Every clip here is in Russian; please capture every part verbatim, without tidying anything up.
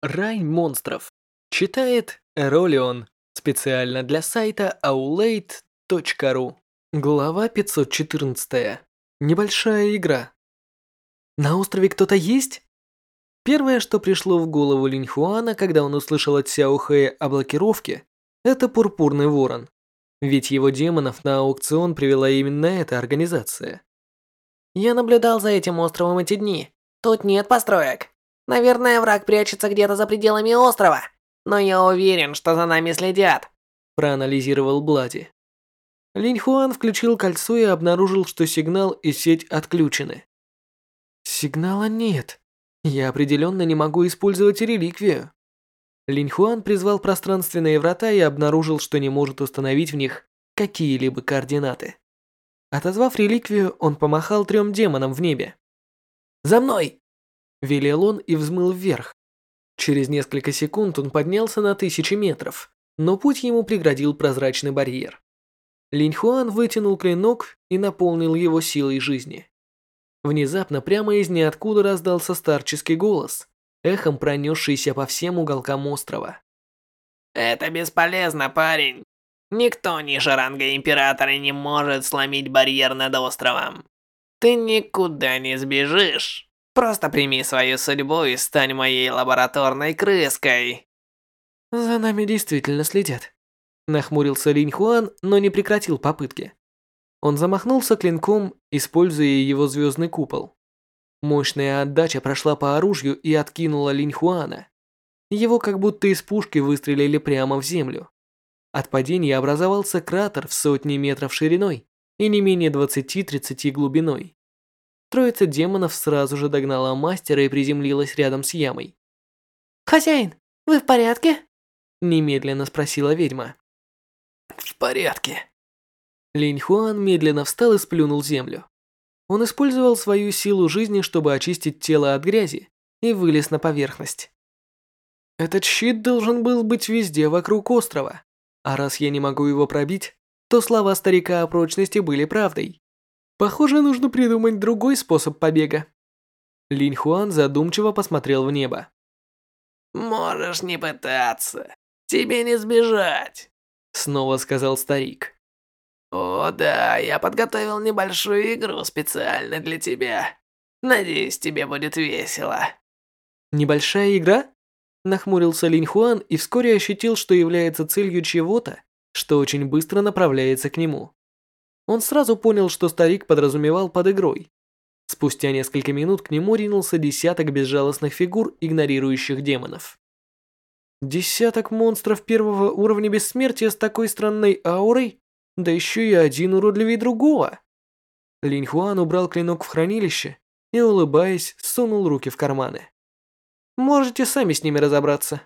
Рай монстров. Читает Эролион. Специально для сайта аулейт точка ру. Глава пятьсот четырнадцать. Небольшая игра. На острове кто-то есть? Первое, что пришло в голову Линьхуана, когда он услышал от Сяо Хэя о блокировке, это пурпурный ворон. Ведь его демонов на аукцион привела именно эта организация. Я наблюдал за этим островом эти дни. Тут нет построек. Наверное, враг прячется где-то за пределами острова. Но я уверен, что за нами следят. Проанализировал Блади. Линьхуан включил кольцо и обнаружил, что сигнал и сеть отключены. Сигнала нет. Я определенно не могу использовать реликвию. Линьхуан призвал пространственные врата и обнаружил, что не может установить в них какие-либо координаты. Отозвав реликвию, он помахал трем демонам в небе. «За мной!» – велел он и взмыл вверх. Через несколько секунд он поднялся на тысячи метров, но путь ему преградил прозрачный барьер. Линьхуан вытянул клинок и наполнил его силой жизни. Внезапно прямо из ниоткуда раздался старческий голос, эхом пронесшийся по всем уголкам острова. Это бесполезно, парень. Никто ниже ранга Императора не может сломить барьер над островом. Ты никуда не сбежишь. Просто прими свою судьбу и стань моей лабораторной крыской. За нами действительно следят. Нахмурился Линьхуан, но не прекратил попытки. Он замахнулся клинком, используя его звездный купол. Мощная отдача прошла по оружию и откинула Линьхуана. Его как будто из пушки выстрелили прямо в землю. От падения образовался кратер в сотни метров шириной и не менее двадцати-тридцати глубиной. Троица демонов сразу же догнала мастера и приземлилась рядом с ямой. «Хозяин, вы в порядке?» Немедленно спросила ведьма. «В порядке». Линьхуан медленно встал и сплюнул землю. Он использовал свою силу жизни, чтобы очистить тело от грязи, и вылез на поверхность. Этот щит должен был быть везде вокруг острова, а раз я не могу его пробить, то слова старика о прочности были правдой. Похоже, нужно придумать другой способ побега. Линьхуан задумчиво посмотрел в небо. «Можешь не пытаться. Тебе не сбежать», — снова сказал старик. «О да, я подготовил небольшую игру специально для тебя. Надеюсь, тебе будет весело». «Небольшая игра?» Нахмурился Линьхуан и вскоре ощутил, что является целью чего-то, что очень быстро направляется к нему. Он сразу понял, что старик подразумевал под игрой. Спустя несколько минут к нему ринулся десяток безжалостных фигур, игнорирующих демонов. Десяток монстров первого уровня бессмертия с такой странной аурой? Да еще и один уродливее другого. Линьхуан убрал клинок в хранилище и, улыбаясь, сунул руки в карманы. Можете сами с ними разобраться.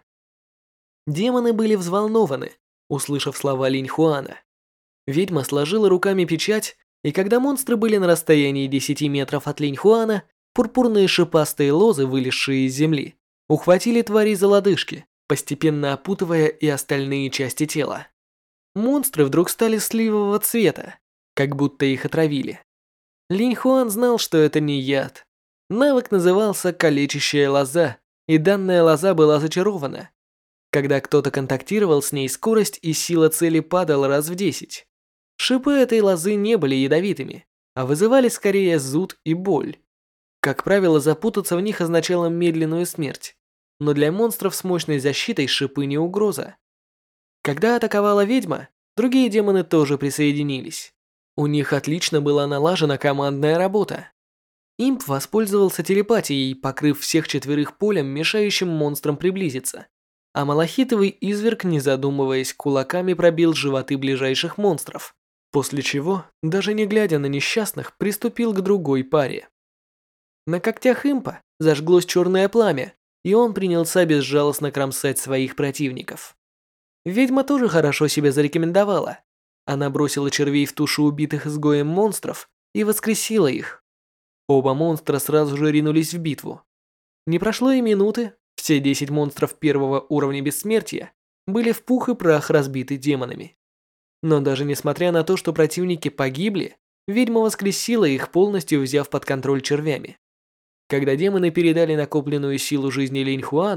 Демоны были взволнованы, услышав слова Линьхуана. Ведьма сложила руками печать, и когда монстры были на расстоянии десяти метров от Линьхуана, пурпурные шипастые лозы, вылезшие из земли, ухватили твари за лодыжки, постепенно опутывая и остальные части тела. Монстры вдруг стали сливового цвета, как будто их отравили. Линьхуан знал, что это не яд. Навык назывался «калечащая лоза», и данная лоза была зачарована. Когда кто-то контактировал с ней, скорость и сила цели падала раз в десять. Шипы этой лозы не были ядовитыми, а вызывали скорее зуд и боль. Как правило, запутаться в них означало медленную смерть, но для монстров с мощной защитой шипы не угроза. Когда атаковала ведьма, другие демоны тоже присоединились. У них отлично была налажена командная работа. Имп воспользовался телепатией, покрыв всех четверых полем, мешающим монстрам приблизиться. А малахитовый изверг, не задумываясь, кулаками пробил животы ближайших монстров, после чего, даже не глядя на несчастных, приступил к другой паре. На когтях импа зажглось черное пламя, и он принялся безжалостно кромсать своих противников. Ведьма тоже хорошо себя зарекомендовала. Она бросила червей в тушу убитых изгоем монстров и воскресила их. Оба монстра сразу же ринулись в битву. Не прошло и минуты, все десять монстров первого уровня бессмертия были в пух и прах разбиты демонами. Но даже несмотря на то, что противники погибли, ведьма воскресила их, полностью взяв под контроль червями. Когда демоны передали накопленную силу жизни Линьхуану,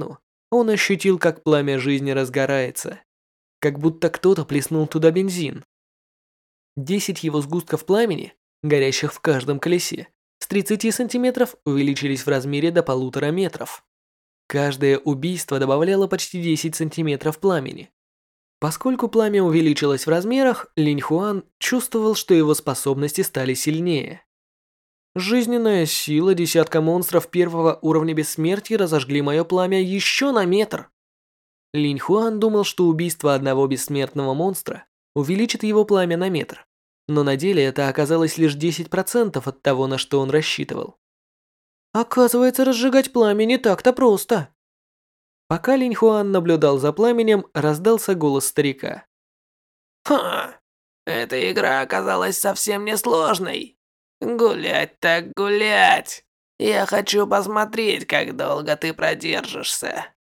Он ощутил, как пламя жизни разгорается, как будто кто-то плеснул туда бензин. Десять его сгустков пламени, горящих в каждом колесе, с тридцати сантиметров увеличились в размере до полутора метров. Каждое убийство добавляло почти десять сантиметров пламени. Поскольку пламя увеличилось в размерах, Линь Хуан чувствовал, что его способности стали сильнее. Жизненная сила десятка монстров первого уровня бессмертия разожгли мое пламя еще на метр. Линь Хуан думал, что убийство одного бессмертного монстра увеличит его пламя на метр, но на деле это оказалось лишь десять процентов от того, на что он рассчитывал. Оказывается, разжигать пламя не так-то просто. Пока Линь Хуан наблюдал за пламенем, раздался голос старика. Ха, эта игра оказалась совсем несложной. Гулять так гулять. Я хочу посмотреть, как долго ты продержишься.